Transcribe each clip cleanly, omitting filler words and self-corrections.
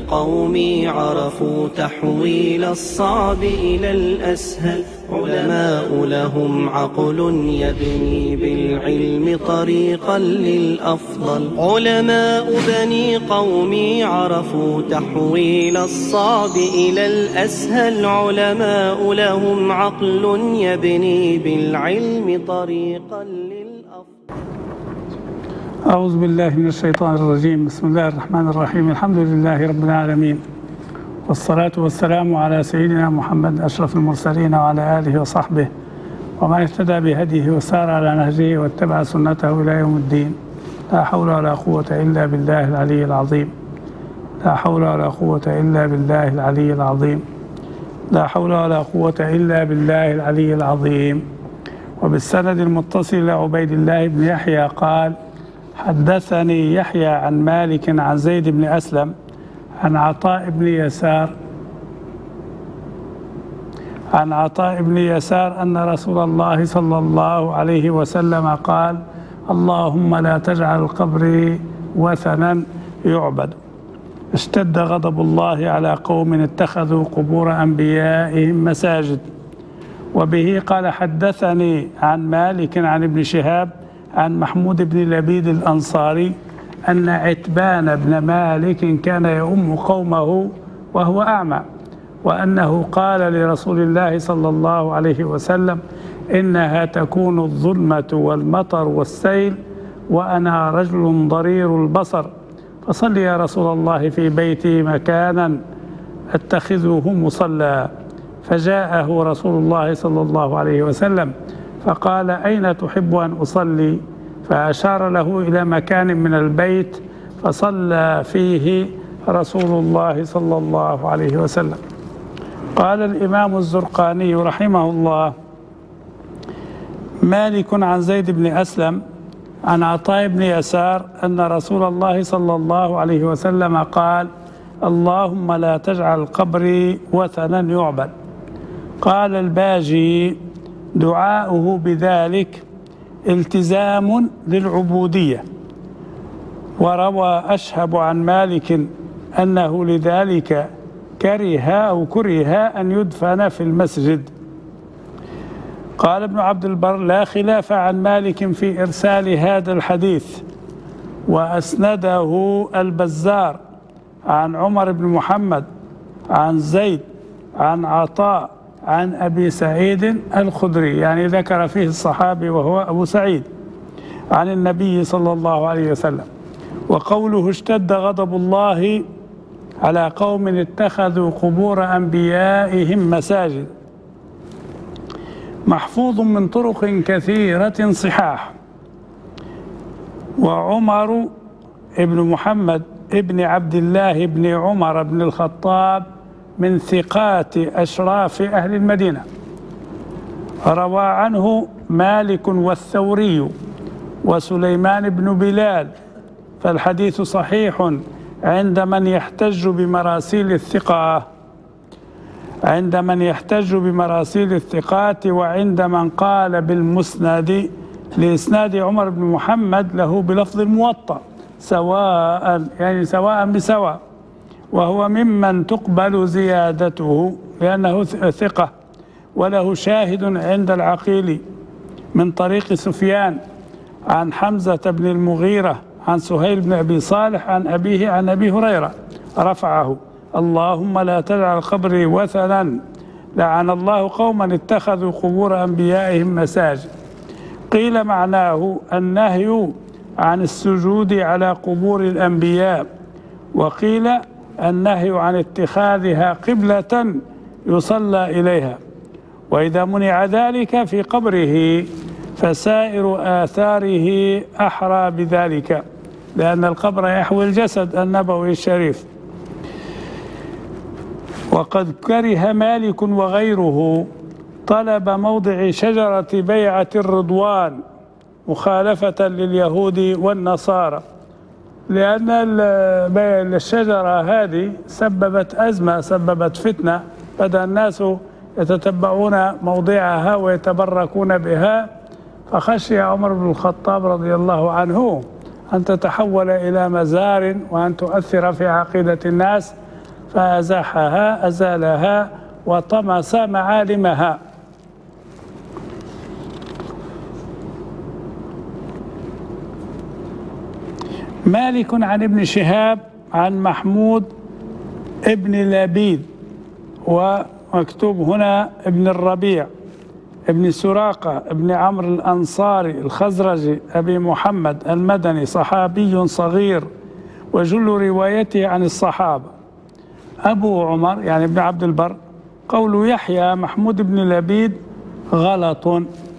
قومي عرفوا تحويل الصعب إلى الأسهل. علماء لهم عقل يبني بالعلم طريقا للأفضل. علماء بني قومي عرفوا تحويل الصعب إلى الأسهل. علماء لهم عقل يبني بالعلم طريقا للأفضل. أعوذ بالله من الشيطان الرجيم. بسم الله الرحمن الرحيم. الحمد لله رب العالمين، والصلاة والسلام على سيدنا محمد أشرف المرسلين وعلى آله وصحبه ومن اهتدى بهديه وسار على نهجه واتبع سنته إلى يوم الدين. لا حول ولا قوة إلا بالله العلي العظيم. لا حول ولا قوة إلا بالله العلي العظيم. لا حول ولا قوة إلا بالله العلي العظيم. وبالسند المتصل إلى عبيد الله بن يحيى قال: حدثني يحيى عن مالك عن زيد بن أسلم عن عطاء بن يسار أن رسول الله صلى الله عليه وسلم قال: اللهم لا تجعل قبري وثنا يعبد. اشتد غضب الله على قوم اتخذوا قبور أنبيائهم مساجد. وبه قال: حدثني عن مالك عن ابن شهاب عن محمود بن لبيد الأنصاري أن عتبان بن مالك كان يؤم قومه وهو أعمى، وأنه قال لرسول الله صلى الله عليه وسلم: إنها تكون الظلمة والمطر والسيل وأنا رجل ضرير البصر، فصل يا رسول الله في بيتي مكانا أتخذه مصلى. فجاءه رسول الله صلى الله عليه وسلم فقال: أين تحب أن أصلي؟ فأشار له إلى مكان من البيت فصلى فيه رسول الله صلى الله عليه وسلم. قال الإمام الزرقاني رحمه الله: مالك عن زيد بن أسلم عن عطاء بن يسار أن رسول الله صلى الله عليه وسلم قال: اللهم لا تجعل قبري وثنا يعبد. قال الباجي: دعاؤه بذلك التزام للعبودية. وروى أشهب عن مالك أنه لذلك كره أن يدفن في المسجد. قال ابن عبد البر: لا خلاف عن مالك في إرسال هذا الحديث، وأسنده البزار عن عمر بن محمد عن زيد عن عطاء عن أبي سعيد الخدري، يعني ذكر فيه الصحابي وهو أبو سعيد، عن النبي صلى الله عليه وسلم. وقوله اشتد غضب الله على قوم اتخذوا قبور أنبيائهم مساجد محفوظ من طرق كثيرة صحاح. وعمر ابن محمد ابن عبد الله بن عمر بن الخطاب من ثقات أشراف أهل المدينة. روى عنه مالك والثوري وسليمان بن بلال، فالحديث صحيح عند من يحتج بمراسيل الثقات، وعند من قال بالمسند لإسناد عمر بن محمد له بلفظ الموطأ سواء، يعني سواء بسواء، وهو ممن تقبل زيادته لأنه ثقة. وله شاهد عند العقيلي من طريق سفيان عن حمزة بن المغيرة عن سهيل بن أبي صالح عن أبيه عن أبي هريرة رفعه: اللهم لا تجعل قبري وثنا، لعن الله قوما اتخذوا قبور أنبيائهم مساجد. قيل معناه النهي عن السجود على قبور الأنبياء، وقيل النهي عن اتخاذها قبلة يصلى إليها. وإذا منع ذلك في قبره فسائر آثاره أحرى بذلك، لأن القبر يحوي الجسد النبوي الشريف. وقد كره مالك وغيره طلب موضع شجرة بيعة الرضوان مخالفة لليهود والنصارى، لأن الشجرة هذه سببت أزمة، سببت فتنة، بدأ الناس يتتبعون موضعها ويتبركون بها، فخشي عمر بن الخطاب رضي الله عنه أن تتحول إلى مزار وأن تؤثر في عقيدة الناس، فأزاحها أزالها وطمس معالمها. مالك عن ابن شهاب عن محمود ابن لبيد، ومكتوب هنا ابن الربيع ابن سراقة ابن عمرو الأنصاري الخزرجي أبي محمد المدني، صحابي صغير وجل روايته عن الصحابة. أبو عمر يعني ابن عبد البر قول يحيى محمود بن لبيد غلط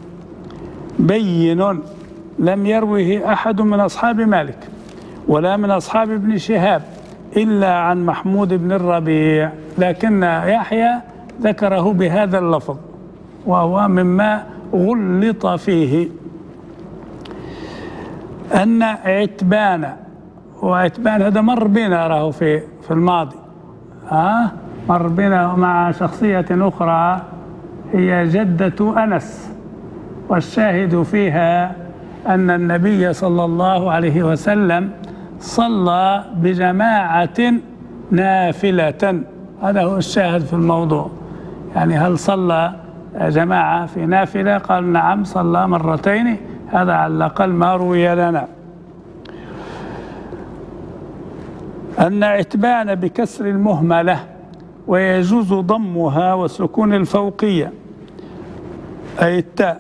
بين لم يروه أحد من أصحاب مالك ولا من أصحاب ابن شهاب إلا عن محمود بن الربيع، لكن يحيى ذكره بهذا اللفظ وهو مما غلط فيه. أن عتبان، وعتبان هذا مر بنا راه في الماضي، مر بنا مع شخصية أخرى هي جدة أنس، والشاهد فيها أن النبي صلى الله عليه وسلم صلى بجماعة نافلة. هذا هو الشاهد في الموضوع، يعني هل صلى جماعة في نافلة؟ قال نعم صلى مرتين، هذا على الأقل ما روي لنا. أن عتبان بكسر المهملة ويجوز ضمها وسكون الفوقية أي التاء،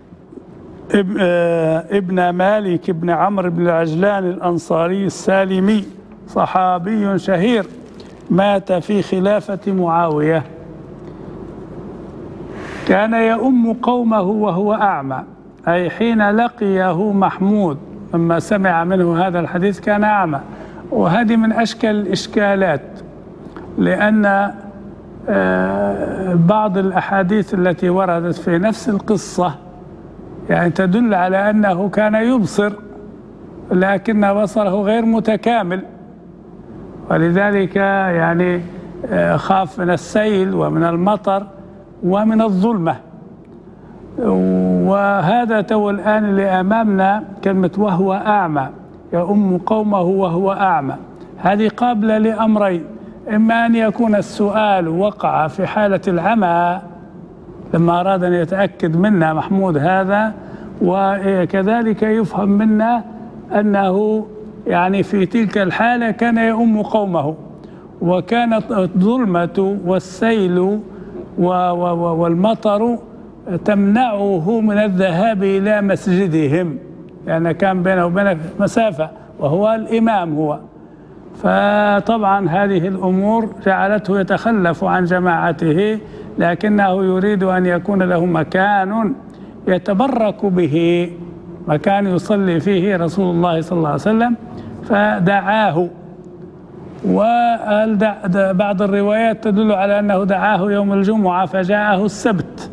ابن مالك بن عمرو بن العجلان الأنصاري السالمي، صحابي شهير مات في خلافة معاوية. كان يؤم قومه وهو أعمى، أي حين لقيه محمود لما سمع منه هذا الحديث كان أعمى. وهذه من أشكال الإشكالات، لأن بعض الأحاديث التي وردت في نفس القصة يعني تدل على أنه كان يبصر لكن بصره غير متكامل، ولذلك يعني خاف من السيل ومن المطر ومن الظلمة. وهذا تو الآن اللي أمامنا كلمة وهو أعمى، يؤم قومه وهو أعمى، هذه قابلة لأمرين: إما أن يكون السؤال وقع في حالة العمى لما أراد أن يتأكد منا محمود هذا، وكذلك يفهم منا أنه يعني في تلك الحالة كان يؤم قومه، وكانت الظلمة والسيل والمطر تمنعه من الذهاب إلى مسجدهم، لأن كان بينه وبينه مسافة وهو الإمام هو. فطبعا هذه الأمور جعلته يتخلف عن جماعته، لكنه يريد أن يكون له مكان يتبرك به، مكان يصلي فيه رسول الله صلى الله عليه وسلم، فدعاه. وبعض الروايات تدل على أنه دعاه يوم الجمعة فجاءه السبت،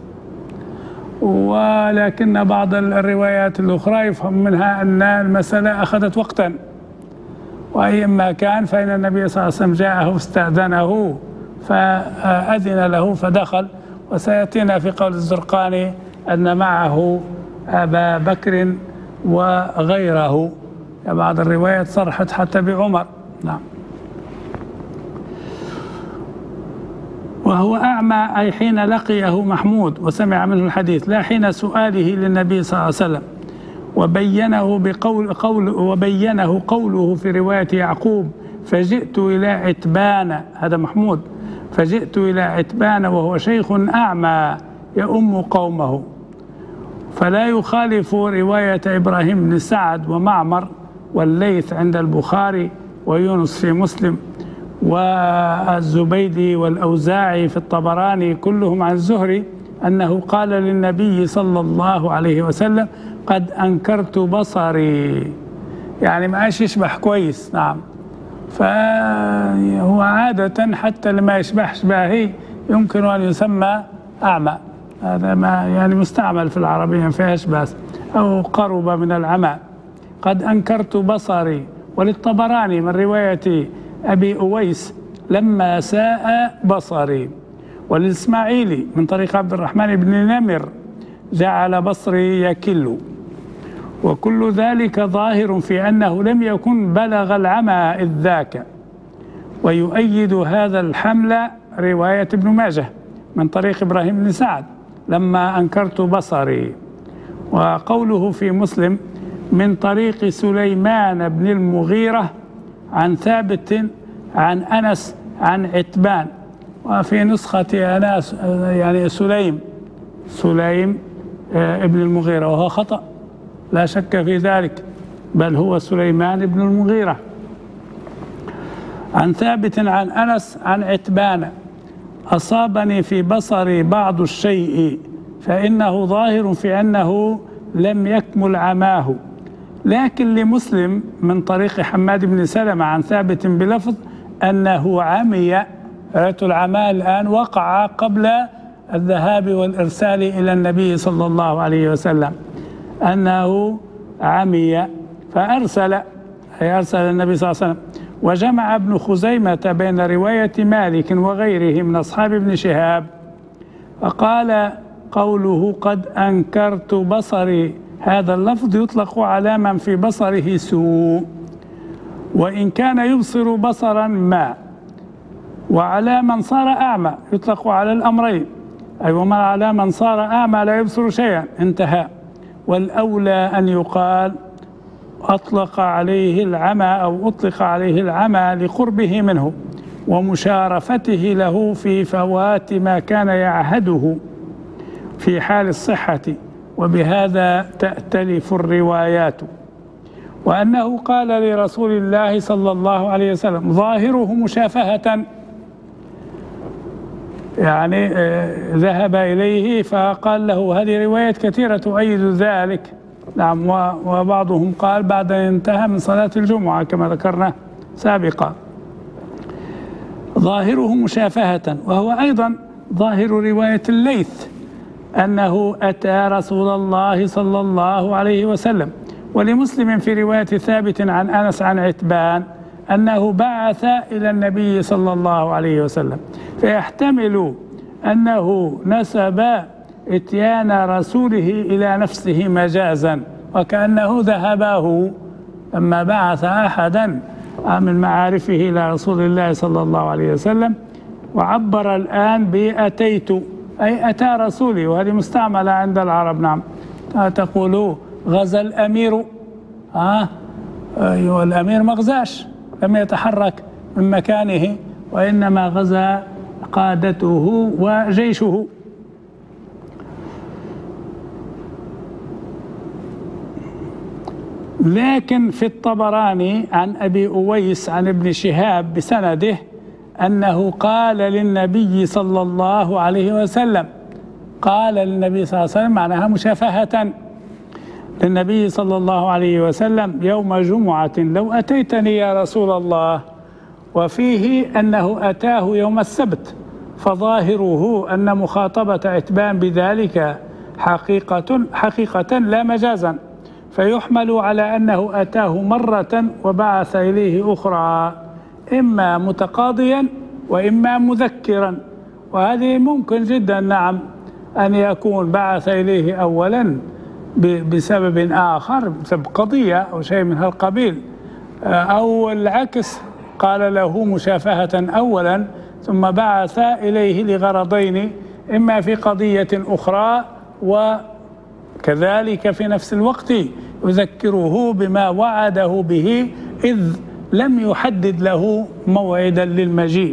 ولكن بعض الروايات الأخرى يفهم منها أن المسألة أخذت وقتا، وأيما كان فإن النبي صلى الله عليه وسلم جاءه استأذنه فأذن له فدخل. وسيأتينا في قول الزرقاني أن معه أبا بكر وغيره، بعض الروايات صرحت حتى بعمر. نعم. وهو أعمى أي حين لقيه محمود وسمع منه الحديث، لا حين سؤاله للنبي صلى الله عليه وسلم. وبينه قوله في رواية يعقوب: فجئت إلى عتبان، هذا محمود، فجئت إلى عتبان وهو شيخ أعمى يؤم قومه. فلا يخالف رواية إبراهيم بن سعد ومعمر والليث عند البخاري ويونس في مسلم والزبيدي والأوزاعي في الطبراني كلهم عن الزهري أنه قال للنبي صلى الله عليه وسلم: قد أنكرت بصري، يعني ما عادش يشبح كويس. نعم. فهو عادة حتى لما يشبح شباهي يمكن أن يسمى أعمى، هذا ما يعني مستعمل في العربية ما فيهاش بأس، أو قرب من العمى. قد أنكرت بصري. وللطبراني من رواية أبي أويس: لما ساء بصري. والإسماعيلي من طريق عبد الرحمن بن نمر: جعل بصري يكل. وكل ذلك ظاهر في أنه لم يكن بلغ العمى إذ ذاك، ويؤيد هذا الحمل رواية ابن ماجه من طريق إبراهيم بن سعد لما أنكرت بصري. وقوله في مسلم من طريق سليمان بن المغيرة عن ثابت عن أنس عن عتبان، وفي نسخة أنس يعني سليم ابن المغيرة، وهو خطأ لا شك في ذلك، بل هو سليمان بن المغيرة. عن ثابت عن أنس عن عتبان أصابني في بصري بعض الشيء فإنه ظاهر في أنه لم يكمل عماه. لكن لمسلم من طريق حماد بن سلمة عن ثابت بلفظ أنه عمي. العمى الآن وقع قبل الذهاب والإرسال إلى النبي صلى الله عليه وسلم، أنه عمي فأرسل، أي أرسل النبي صلى الله عليه وسلم. وجمع ابن خزيمة بين رواية مالك وغيره من أصحاب ابن شهاب، فقال قوله قد أنكرت بصري هذا اللفظ يطلق على من في بصره سوء، وإن كان يبصر بصرا ما، وعلى من صار أعمى يطلق على الأمرين، أي وما على من صار أعمى لا يبصر شيئا، انتهى. والأولى أن يقال أطلق عليه العمى أو أطلق عليه العمى لقربه منه ومشارفته له في فوات ما كان يعهده في حال الصحة، وبهذا تأتلف الروايات. وأنه قال لرسول الله صلى الله عليه وسلم ظاهره مشافهة، يعني ذهب إليه فقال له هذه رواية كثيرة تؤيد ذلك. نعم. وبعضهم قال بعد أن انتهى من صلاة الجمعة كما ذكرنا سابقا. ظاهره مشافهة، وهو أيضا ظاهر رواية الليث أنه أتى رسول الله صلى الله عليه وسلم. ولمسلم في رواية ثابت عن أنس عن عتبان أنه بعث إلى النبي صلى الله عليه وسلم، فيحتمل أنه نسب إتيان رسوله إلى نفسه مجازا، وكأنه ذهبه لما بعث أحدا من معارفه إلى رسول الله صلى الله عليه وسلم، وعبر الآن بأتيت، أي أتى رسولي، وهذه مستعملة عند العرب. نعم. تقول غزا الأمير، والأمير ما غزاش، لم يتحرك من مكانه، وإنما غزا قادته وجيشه. لكن في الطبراني عن أبي أويس عن ابن شهاب بسنده أنه قال للنبي صلى الله عليه وسلم، قال للنبي صلى الله عليه وسلم معناها مشافهة للنبي صلى الله عليه وسلم يوم جمعة لو أتيتني يا رسول الله، وفيه أنه أتاه يوم السبت، فظاهره أن مخاطبة عتبان بذلك حقيقة لا مجازا، فيحمل على أنه أتاه مرة وبعث إليه أخرى، إما متقاضيا وإما مذكرا. وهذه ممكن جدا نعم أن يكون بعث إليه أولا بسبب آخر، بسبب قضية أو شيء من هالقبيل، أو العكس قال له مشافهة أولا ثم بعث إليه لغرضين، إما في قضية أخرى وكذلك في نفس الوقت يذكره بما وعده به إذ لم يحدد له موعدا للمجيء،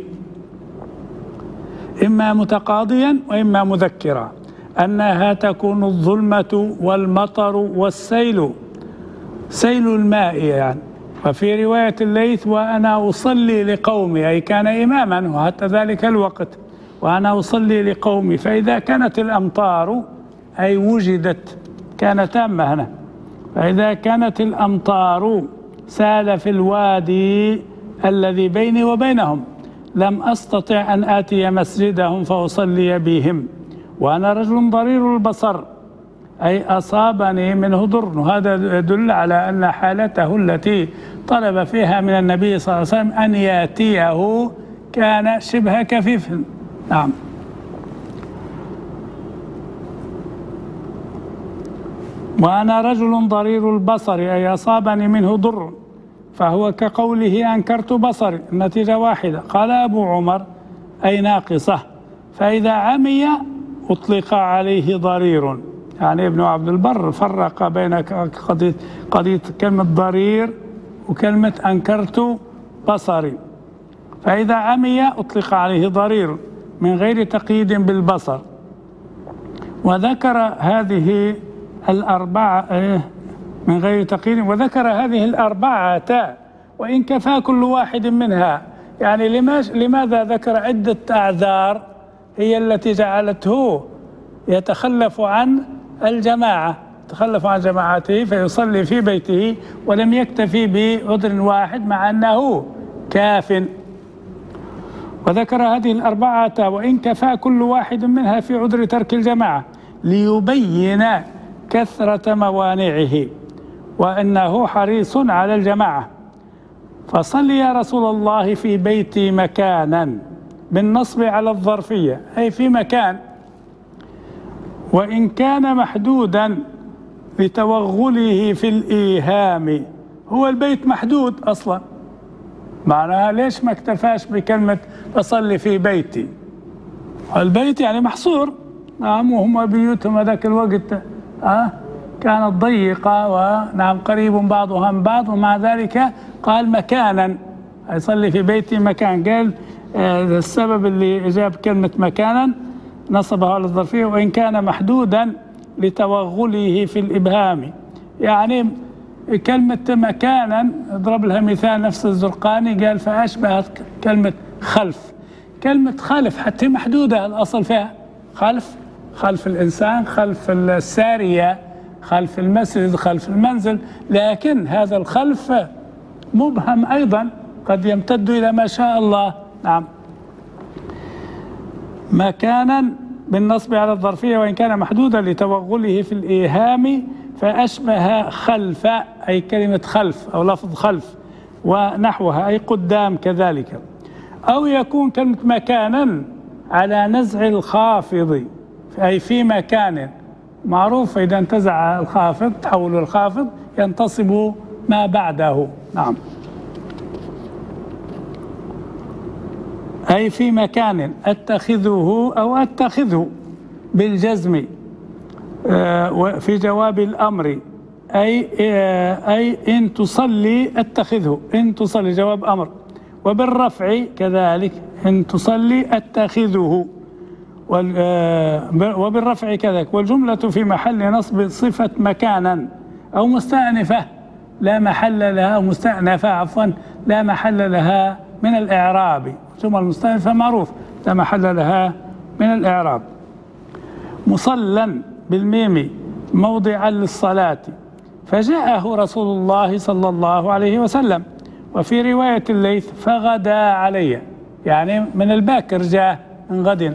إما متقاضيا وإما مذكرا. أنها تكون الظلمة والمطر والسيل، سيل الماء يعني. وفي رواية الليث وأنا أصلي لقومي، أي كان إماما وحتى ذلك الوقت، وأنا أصلي لقومي، فإذا كانت الأمطار أي وجدت، كانت تامة هنا، فإذا كانت الأمطار سال في الوادي الذي بيني وبينهم لم أستطع أن آتي مسجدهم فأصلي بهم، وأنا رجل ضرير البصر، أي أصابني منه ضر. وهذا يدل على أن حالته التي طلب فيها من النبي صلى الله عليه وسلم أن يأتيه كان شبه كفيف. نعم. وأنا رجل ضرير البصر، أي أصابني منه ضر، فهو كقوله أنكرت بصري، النتيجة واحدة. قال أبو عمر أي ناقصة. فإذا عمي أطلق عليه ضرير، يعني ابن عبد البر فرق بين قضية كلمة ضرير وكلمة أنكرت بصري. فإذا عمي أطلق عليه ضرير من غير تقييد بالبصر. وذكر هذه الأربعة من غير تقييد، وذكر هذه الأربعة وإن كفى كل واحد منها. يعني لماذا ذكر عدة أعذار هي التي جعلته يتخلف عن الجماعة، تخلف عن جماعته فيصلي في بيته، ولم يكتفي بعذر واحد مع أنه كاف. وذكر هذه الأربعة وإن كفى كل واحد منها في عذر ترك الجماعة ليبين كثرة موانعه وأنه حريص على الجماعة. فصل يا رسول الله في بيتي مكانا، بالنصب على الظرفية أي في مكان، وإن كان محدودا لتوغله في الإيهام. هو البيت محدود أصلا، معناها ليش ما اكتفاش بكلمة فصلي في بيتي؟ البيت يعني محصور. نعم، وهم بيوتهم هذاك الوقت كانت ضيقة، ونعم قريب بعضها من بعض، ومع ذلك قال مكانا، يصلي في بيتي مكان. قال السبب اللي جاب كلمة مكانا نصبها على الظرفية، وإن كان محدودا لتوغله في الإبهام. يعني كلمة مكانا اضرب لها مثال نفس الزرقاني، قال فأشبهت كلمة خلف. كلمة خلف حتى محدودة، الأصل فيها خلف الإنسان، خلف السارية، خلف المسجد، خلف المنزل، لكن هذا الخلف مبهم أيضا، قد يمتد إلى ما شاء الله. نعم، مكانا بالنصب على الظرفية وإن كان محدودا لتوغله في الإيهام. فأشبه خلف أي كلمة خلف أو لفظ خلف ونحوها أي قدام كذلك. أو يكون كلمة مكانا على نزع الخافض أي في مكان معروف، إذا انتزع الخافض تحول الخافض ينتصب ما بعده. نعم، أي في مكان أتخذه أو أتخذه بالجزم في جواب الأمر، أي إن تصلي أتخذه، إن تصلي جواب أمر. وبالرفع كذلك إن تصلي أتخذه، وبالرفع كذلك. والجملة في محل نصب صفة مكانا أو مستأنفة لا محل لها، أو مستأنفة عفوا لا محل لها من الإعراب. جمل مستأنفة معروف لا محل لها من الإعراب. مصلا بالميم موضعا للصلاة. فجاءه رسول الله صلى الله عليه وسلم. وفي رواية الليث فغدا علي، يعني من الباكر جاء من غد.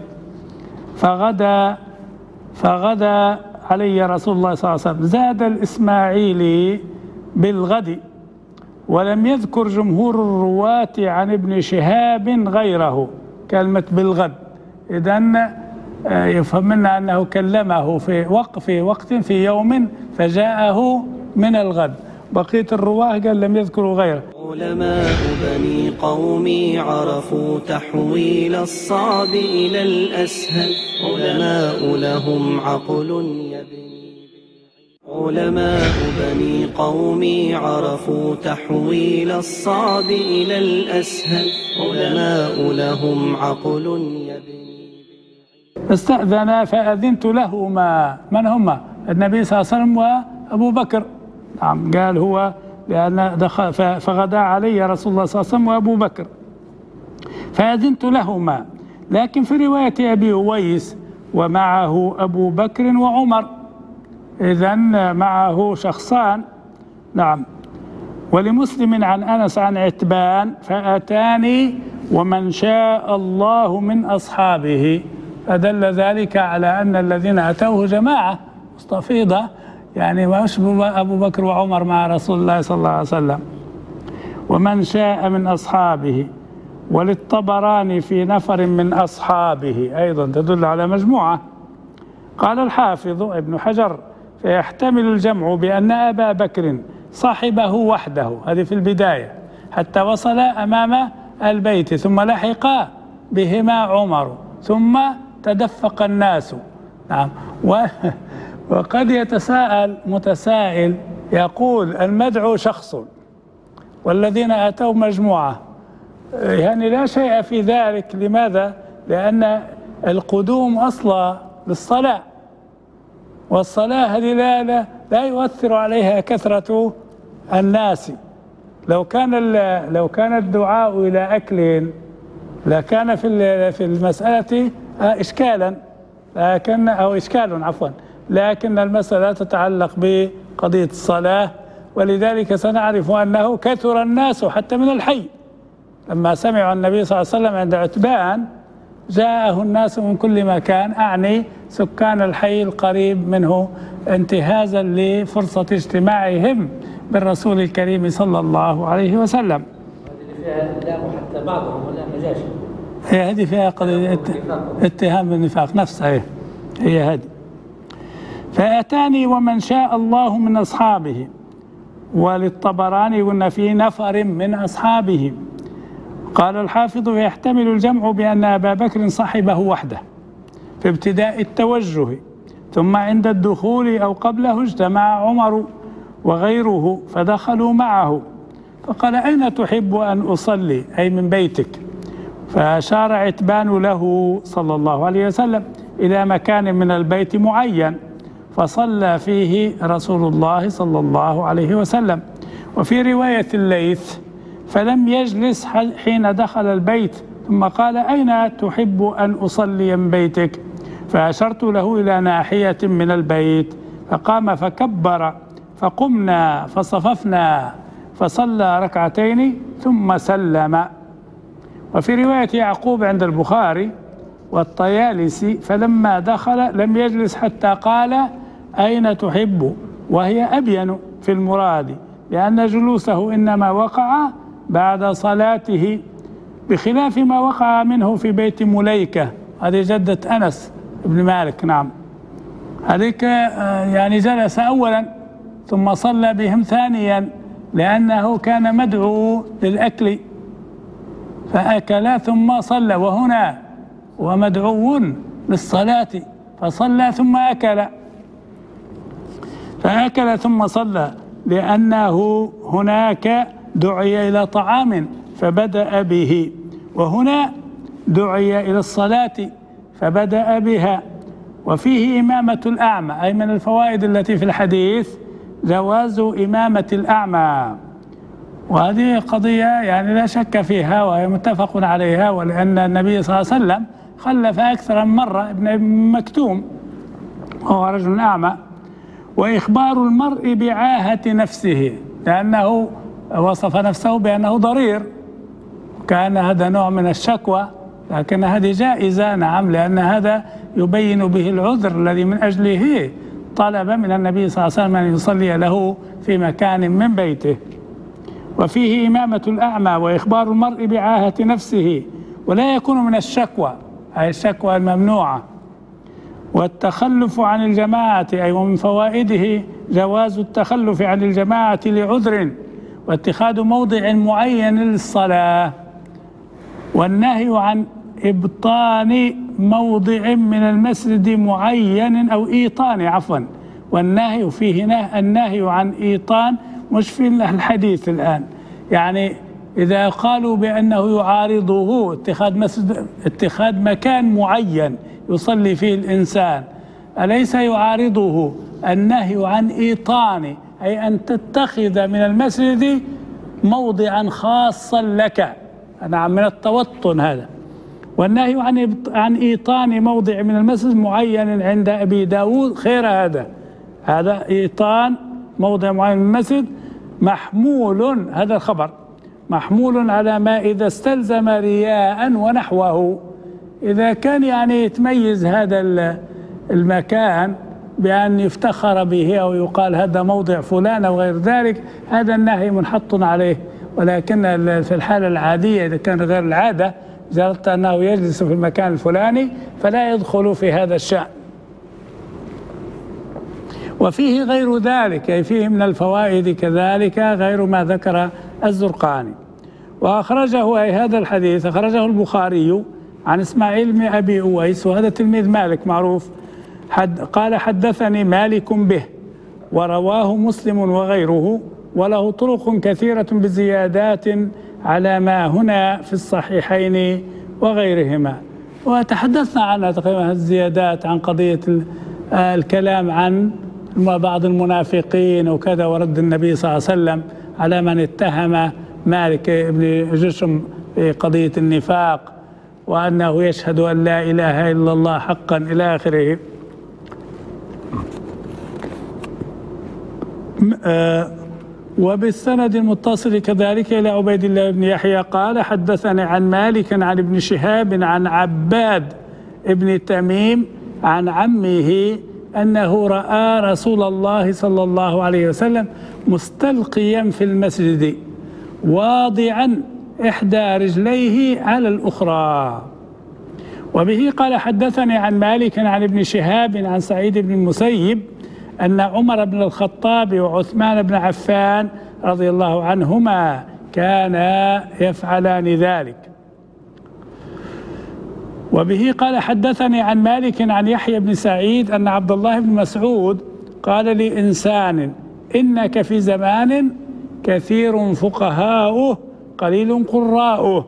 فغدا علي رسول الله صلى الله عليه وسلم. زاد الإسماعيلي بالغد، ولم يذكر جمهور الرواة عن ابن شهاب غيره كلمة بالغد. إذن يفهم منا أنه كلمه في وقت في يوم فجاءه من الغد. بقية الرواه قال لم يذكروا غيره. علماء بني قومي عرفوا تحويل الصعب إلى الأسهل. علماء لهم عقل يبني. علماء بني قومي عرفوا تحويل الصعب إلى الأسهل. علماء لهم عقل يبني. استأذنا فأذنت لهما. من هما؟ النبي صلى الله عليه وسلم وأبو بكر. نعم، قال هو لأن دخل فغدا علي رسول الله صلى الله عليه وسلم وأبو بكر فأذنت لهما. لكن في رواية أبي أويس ومعه أبو بكر وعمر، إذن معه شخصان. نعم. ولمسلم عن أنس عن عتبان فأتاني ومن شاء الله من أصحابه. فدل ذلك على أن الذين أتوه جماعة مستفيضة، يعني ما يشبه أبو بكر وعمر مع رسول الله صلى الله عليه وسلم. ومن شاء من أصحابه. وللطبراني في نفر من أصحابه أيضا تدل على مجموعة. قال الحافظ ابن حجر فيحتمل الجمع بأن أبا بكر صحبه وحده، هذه في البداية، حتى وصل أمام البيت، ثم لحق بهما عمر، ثم تدفق الناس. نعم. وقد يتساءل متسائل يقول المدعو شخص والذين أتوا مجموعة، يعني لا شيء في ذلك. لماذا؟ لأن القدوم أصلا للصلاة، والصلاة هذه لا يؤثر عليها كثرة الناس. لو كان الدعاء إلى أكل لكان في المسألة إشكالا، لكن المسألة تتعلق بقضية الصلاة. ولذلك سنعرف أنه كثر الناس حتى من الحي. لما سمعوا النبي صلى الله عليه وسلم عند عتبان جاءه الناس من كل مكان، أعني سكان الحي القريب منه، انتهازا لفرصة اجتماعهم بالرسول الكريم صلى الله عليه وسلم. هذه فيها حتى بعضهم ولا نجاشي، هذه فيها قضية اتهام بالنفاق نفسها، هي هذه. فأتاني ومن شاء الله من أصحابه، وللطبراني قلنا في نفر من أصحابه. قال الحافظ يحتمل الجمع بأن أبا بكر صحبه وحده في ابتداء التوجه، ثم عند الدخول أو قبله اجتمع عمر وغيره فدخلوا معه، فقال أين تحب أن أصلي؟ أي من بيتك. فأشار عتبان له صلى الله عليه وسلم إلى مكان من البيت معين، فصلى فيه رسول الله صلى الله عليه وسلم. وفي رواية الليث فلم يجلس حين دخل البيت، ثم قال أين تحب أن أصلي من بيتك؟ فأشرت له إلى ناحية من البيت، فقام فكبر، فقمنا فصففنا فصلى ركعتين ثم سلم. وفي رواية يعقوب عند البخاري والطيالسي فلما دخل لم يجلس حتى قال أين تحب، وهي أبين في المراد، لأن جلوسه إنما وقع بعد صلاته، بخلاف ما وقع منه في بيت مليكة، هذه جدة أنس بن مالك. نعم، هذيك يعني جلس أولا ثم صلى بهم ثانيا، لأنه كان مدعو للأكل فأكل ثم صلى، وهنا ومدعو للصلاة فصلى ثم أكل، فأكل ثم صلى، لأنه هناك دعي إلى طعام فبدأ به، وهنا دعي إلى الصلاة فبدأ بها. وفيه إمامة الأعمى، أي من الفوائد التي في الحديث جواز إمامة الأعمى، وهذه قضية يعني لا شك فيها وهي متفق عليها، ولأن النبي صلى الله عليه وسلم خلف أكثر من مرة ابن مكتوم وهو رجل أعمى. وإخبار المرء بعاهة نفسه، لأنه وصف نفسه بأنه ضرير، كان هذا نوع من الشكوى، لكن هذه جائزة. نعم، لأن هذا يبين به العذر الذي من أجله طلب من النبي صلى الله عليه وسلم أن يصلي له في مكان من بيته. وفيه إمامة الأعمى وإخبار المرء بعاهة نفسه، ولا يكون من الشكوى، أي الشكوى الممنوعة. والتخلف عن الجماعة، أي ومن فوائده جواز التخلف عن الجماعة لعذر، واتخاذ موضع معين للصلاة، والنهي عن إبطان موضع من المسجد معين أو إيطان، والنهي فيه النهي عن إيطان، مش في الحديث الآن، يعني إذا قالوا بأنه يعارضه اتخاذ مكان معين يصلي فيه الإنسان، أليس يعارضه النهي عن إيطان، أي أن تتخذ من المسجد موضعا خاصا لك، نعم، من التوطن هذا. والنهي عن إيطان موضع من المسجد معين عند أبي داود خير هذا إيطان موضع معين من المسجد محمول، هذا الخبر محمول على ما إذا استلزم رياء ونحوه، إذا كان يعني يتميز هذا المكان بأن يفتخر به أو يقال هذا موضع فلان أو غير ذلك، هذا النهي منحط عليه. ولكن في الحالة العادية إذا كان غير العادة، إذا أردت أنه يجلس في المكان الفلاني فلا يدخل في هذا الشأن. وفيه غير ذلك، أي فيه من الفوائد كذلك غير ما ذكر الزرقاني. وأخرجه أي هذا الحديث أخرجه البخاري عن إسماعيل بن أبي أويس، وهذا تلميذ مالك معروف، قال حدثني مالك به، ورواه مسلم وغيره، وله طرق كثيرة بزيادات على ما هنا في الصحيحين وغيرهما. وتحدثنا عن الزيادات، عن قضية الكلام عن بعض المنافقين وكذا، ورد النبي صلى الله عليه وسلم على من اتهم مالك بن جشم في قضية النفاق، وأنه يشهد أن لا إله إلا الله حقا إلى آخره. وبالسند المتصل كذلك إلى عبيد الله بن يحيى قال حدثني عن مالك عن ابن شهاب عن عباد ابن تميم عن عمه أنه رأى رسول الله صلى الله عليه وسلم مستلقيا في المسجد واضعا إحدى رجليه على الأخرى. وبه قال حدثني عن مالك عن ابن شهاب عن سعيد بن المسيب أن عمر بن الخطاب وعثمان بن عفان رضي الله عنهما كانا يفعلان ذلك. وبه قال حدثني عن مالك عن يحيى بن سعيد أن عبد الله بن مسعود قال لإنسان إنك في زمان كثير فقهاؤه قليل قراؤه،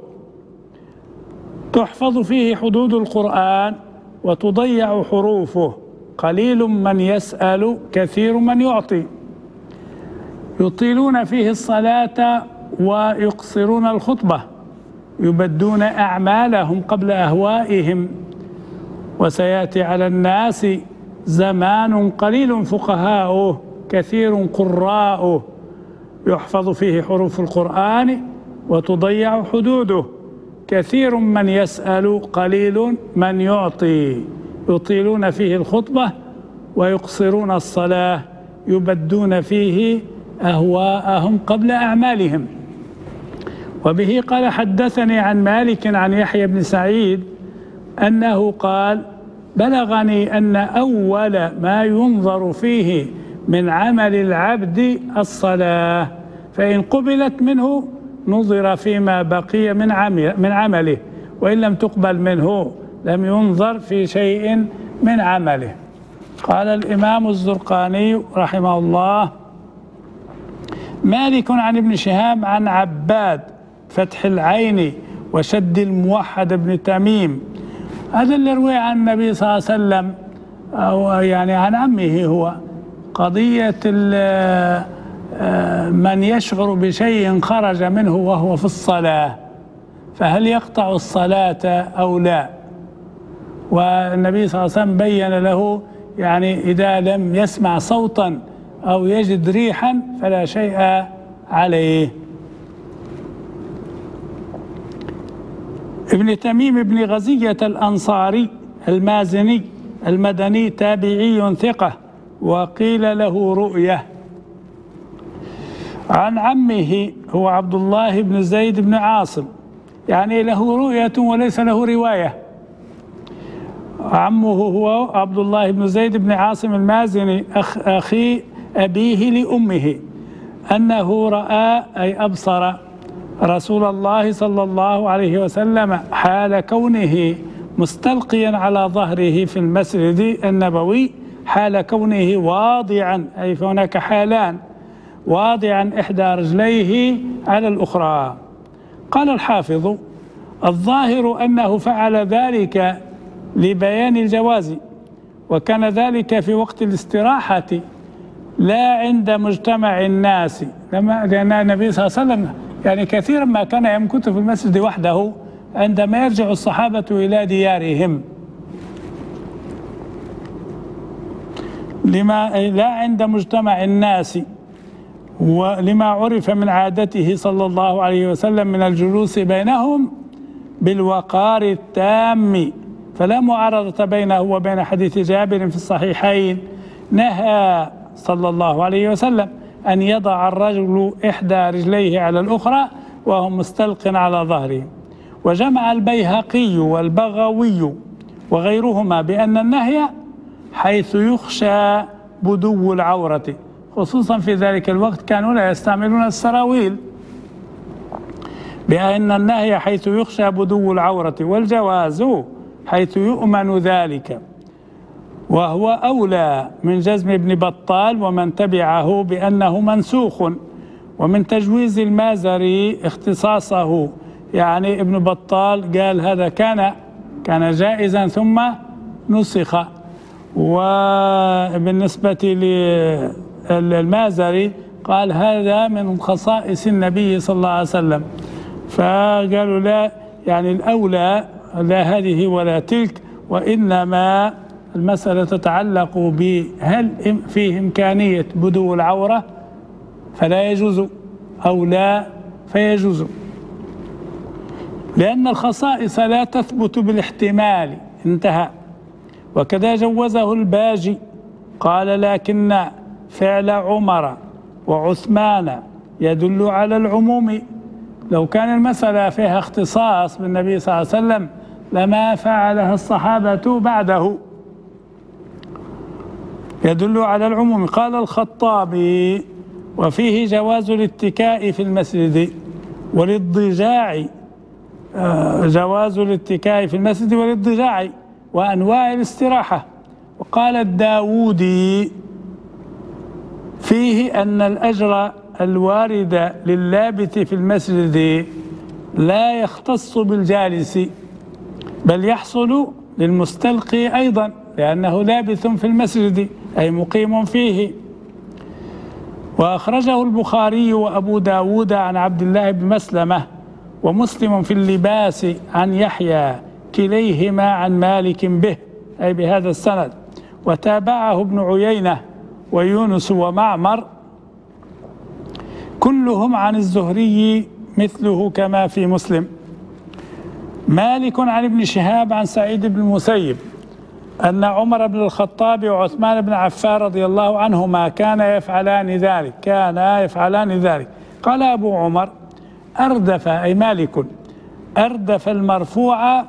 تحفظ فيه حدود القرآن وتضيع حروفه، قليل من يسأل كثير من يعطي، يطيلون فيه الصلاة ويقصرون الخطبة، يبدون أعمالهم قبل أهوائهم، وسيأتي على الناس زمان قليل فقهاؤه كثير قراؤه، يحفظ فيه حروف القرآن وتضيع حدوده، كثير من يسأل قليل من يعطي، يطيلون فيه الخطبة ويقصرون الصلاة، يبدون فيه أهواءهم قبل أعمالهم. وبه قال حدثني عن مالك عن يحيى بن سعيد أنه قال بلغني أن أول ما ينظر فيه من عمل العبد الصلاة، فإن قبلت منه نظر فيما بقي من عمله، وإن لم تقبل منه لم ينظر في شيء من عمله. قال الإمام الزرقاني رحمه الله مالك عن ابن شهاب عن عباد فتح العين وشد الموحد بن تميم، هذا اللي روي عن النبي صلى الله عليه وسلم، أو يعني عن عمه، هو قضية من يشعر بشيء خرج منه وهو في الصلاة فهل يقطع الصلاة أو لا. والنبي صلى الله عليه وسلم بين له يعني إذا لم يسمع صوتا أو يجد ريحا فلا شيء عليه. ابن تميم بن غزية الأنصاري المازني المدني تابعي ثقة، وقيل له رؤية. عن عمه هو عبد الله بن زيد بن عاصم، يعني له رؤية وليس له رواية. عمه هو عبد الله بن زيد بن عاصم المازني أخي أبيه لأمه، أنه رأى أي أبصر رسول الله صلى الله عليه وسلم حال كونه مستلقيا على ظهره في المسجد النبوي، حال كونه واضعا، أي فهناك حالان، واضعا إحدى رجليه على الأخرى. قال الحافظ الظاهر أنه فعل ذلك لبيان الجواز، وكان ذلك في وقت الاستراحة لا عند مجتمع الناس، لأن النبي صلى الله عليه وسلم يعني كثيرا ما كان يمكث في المسجد وحده عندما يرجع الصحابة إلى ديارهم، لا عند مجتمع الناس، ولما عرف من عادته صلى الله عليه وسلم من الجلوس بينهم بالوقار التام، فلا معارضة بينه وبين حديث جابر في الصحيحين نهى صلى الله عليه وسلم أن يضع الرجل إحدى رجليه على الأخرى وهو مستلق على ظهره. وجمع البيهقي والبغوي وغيرهما بأن النهي حيث يخشى بدو العورة، خصوصا في ذلك الوقت كانوا لا يستعملون السراويل، بأن النهي حيث يخشى بدو العورة، والجواز حيث يؤمن ذلك، وهو أولى من جزم ابن بطال ومن تبعه بأنه منسوخ. ومن تجويز المازري اختصاصه، يعني ابن بطال قال هذا كان جائزا ثم نسخ، وبالنسبة للمازري قال هذا من خصائص النبي صلى الله عليه وسلم، فقالوا لا، يعني الأولى لا هذه ولا تلك، وإنما المسألة تتعلق بهل فيه إمكانية بدو العورة فلا يجوز أو لا فيجوز، لأن الخصائص لا تثبت بالاحتمال، انتهى. وكذا جوزه الباجي، قال لكن فعل عمر وعثمان يدل على العموم. لو كان المسألة فيها اختصاص بالنبي صلى الله عليه وسلم لما فعلها الصحابة بعده، يدل على العموم. قال الخطابي وفيه جواز الاتكاء في المسجد والاضطجاع، جواز الاتكاء في المسجد والاضطجاع وأنواع الاستراحة. وقال الداودي فيه أن الأجر الوارد لللابث في المسجد لا يختص بالجالس، بل يحصل للمستلقي أيضا، لأنه لابث في المسجد أي مقيم فيه. وأخرجه البخاري وأبو داود عن عبد الله بن مسلمة، ومسلم في اللباس عن يحيى، كليهما عن مالك به أي بهذا السند، وتابعه ابن عيينة ويونس ومعمر، كلهم عن الزهري مثله كما في مسلم. مالك عن ابن شهاب عن سعيد بن المسيب أن عمر بن الخطاب وعثمان بن عفان رضي الله عنهما كانا يفعلان ذلك. قال أبو عمر أردف، أي مالك أردف المرفوع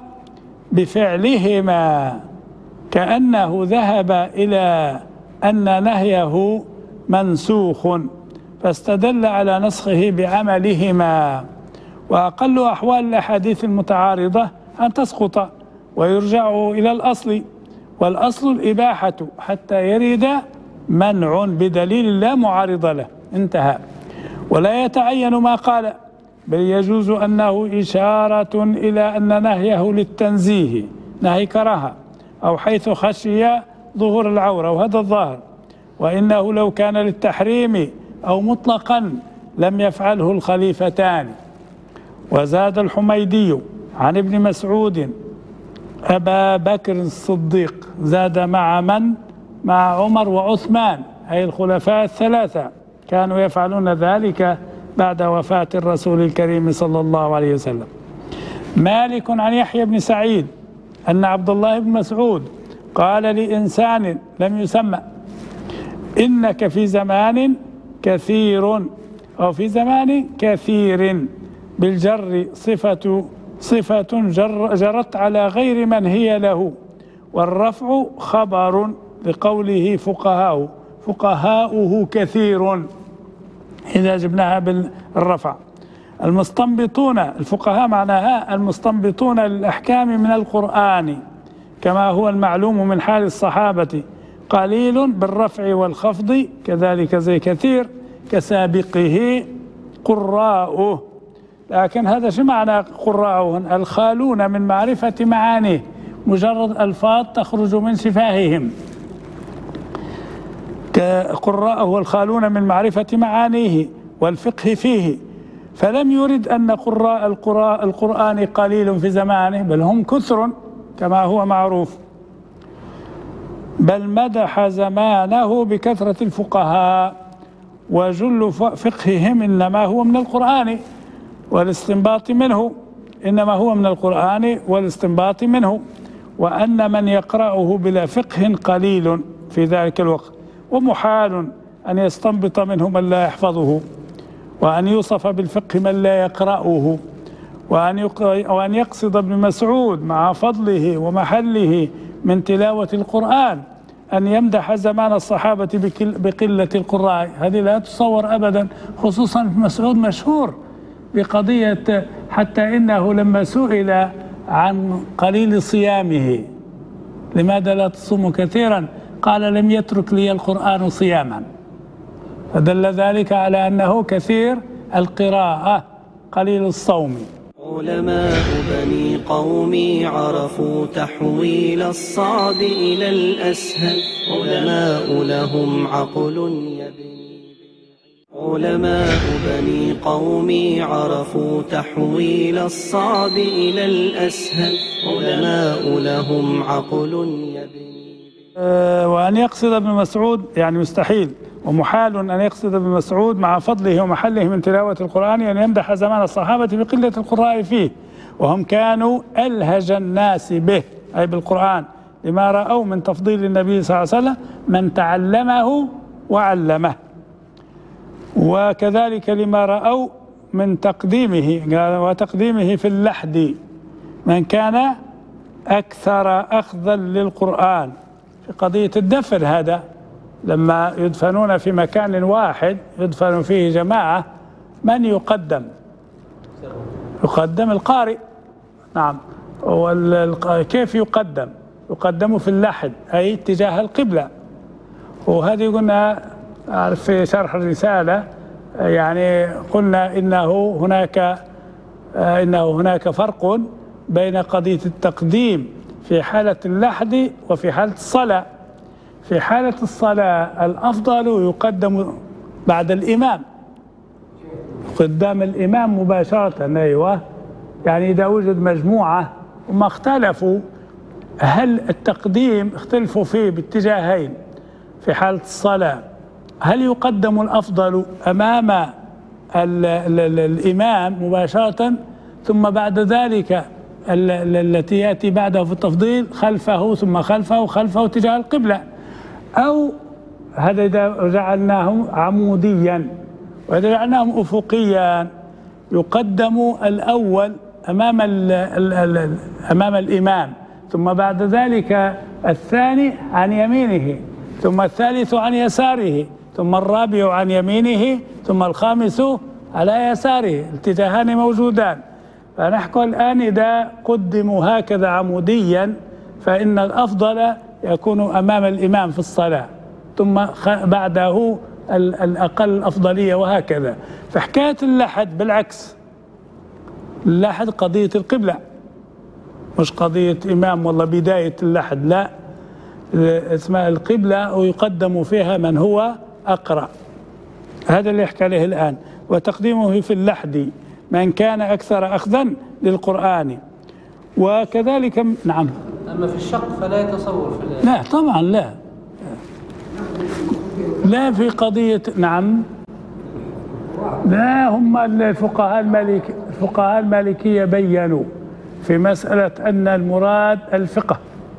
بفعلهما، كأنه ذهب إلى أن نهيه منسوخ، فاستدل على نسخه بعملهما. وأقل أحوال الأحاديث المتعارضة أن تسقط ويرجع إلى الأصل، والأصل الإباحة حتى يرد منع بدليل لا معارض له، انتهى. ولا يتعين ما قال، بل يجوز أنه إشارة إلى أن نهيه للتنزيه، نهي كراهة، أو حيث خشي ظهور العورة، وهذا الظاهر. وإنه لو كان للتحريم أو مطلقا لم يفعله الخليفتان. وزاد الحميدي عن ابن مسعود أبا بكر الصديق، زاد مع عمر وعثمان، أي الخلفاء الثلاثة كانوا يفعلون ذلك بعد وفاة الرسول الكريم صلى الله عليه وسلم. مالك عن يحيى بن سعيد أن عبد الله بن مسعود قال لإنسان لم يسمى إنك في زمان كثير، أو في زمان كثير، بالجر صفة جرت على غير من هي له، والرفع خبر لقوله فقهاؤه كثير إذا جبناها بالرفع. المستنبطون، الفقهاء معناها المستنبطون للأحكام من القرآن، كما هو المعلوم من حال الصحابة، قليل بالرفع والخفض، كذلك زي كثير، كسابقه قراؤه. لكن هذا شو معنى قراؤه؟ الخالون من معرفة معانيه، مجرد ألفاظ تخرج من شفاههم، كقراءه الخالون من معرفة معانيه والفقه فيه. فلم يرد أن قراء القرآن قليل في زمانه، بل هم كثر كما هو معروف، بل مدح زمانه بكثرة الفقهاء، وجل فقههم إنما هو من القرآن والاستنباط منه، والاستنباط منه، وأن من يقرأه بلا فقه قليل في ذلك الوقت، ومحال أن يستنبط منه من لا يحفظه، وأن يوصف بالفقه من لا يقرأه، وأن يقصد ابن مسعود مع فضله ومحله من تلاوة القرآن أن يمدح زمان الصحابة بقلة القراء، هذه لا تصور أبدا، خصوصا مسعود مشهور بقضية، حتى إنه لما سئل عن قليل صيامه لماذا لا تصوم كثيرا قال لم يترك لي القرآن صياما، فدل ذلك على أنه كثير القراءة قليل الصوم. علماء بني قومي عرفوا تحويل الصعب إلى الأسهل، علماء لهم عقل يبني. علماء بني قومي عرفوا تحويل الصعب إلى الأسهل، علماء لهم عقل يبني. وأن يقصد ابن مسعود يعني مستحيل ومحال أن يقصد ابن مسعود مع فضله ومحله من تلاوة القرآن أن يمدح زمان الصحابة بقلة القراء فيه، وهم كانوا ألهج الناس به أي بالقرآن، لما رأوا من تفضيل النبي صلى الله عليه وسلم من تعلمه وعلمه، وكذلك لما رأوا من تقديمه وتقديمه في اللحد من كان أكثر أخذا للقرآن. في قضية الدفن هذا لما يدفنون في مكان واحد يدفن فيه جماعة، من يقدم؟ يقدم القارئ. نعم. كيف يقدم؟ يقدم في اللحد أي اتجاه القبلة، وهذه قلنا في شرح الرسالة يعني قلنا إنه هناك فرق بين قضية التقديم في حالة اللحد وفي حالة الصلاة. في حالة الصلاة الأفضل يقدم بعد الإمام، قدام الإمام مباشرة. أيوة، يعني إذا وجد مجموعة وما اختلفوا هل التقديم اختلفوا فيه باتجاهين في حالة الصلاة، هل يقدم الأفضل أمام الإمام مباشرة ثم بعد ذلك التي يأتي بعده في التفضيل خلفه ثم خلفه تجاه القبلة، أو هذا إذا جعلناه عموديا، وإذا جعلناه أفقيا يقدم الأول أمام الإمام، ثم بعد ذلك الثاني عن يمينه، ثم الثالث عن يساره، ثم الرابع عن يمينه، ثم الخامس على يساره، الاتجاهان موجودان. فنحكي الآن إذا قدموا هكذا عموديا فإن الأفضل يكون أمام الإمام في الصلاة، ثم بعده الأقل أفضلية، وهكذا. فحكاية اللحد بالعكس، اللحد قضية القبلة مش قضية إمام والله بداية اللحد، لا، اسمها القبلة ويقدم فيها من هو أقرأ. هذا اللي يحكي عليه الآن. وتقديمه في اللحد من كان أكثر أخذا للقرآن، وكذلك نعم. أما في الشق فلا يتصور في لا طبعا لا في قضية نعم. لا، هم الفقهاء المالكية بيّنوا في مسألة أن المراد الفقه،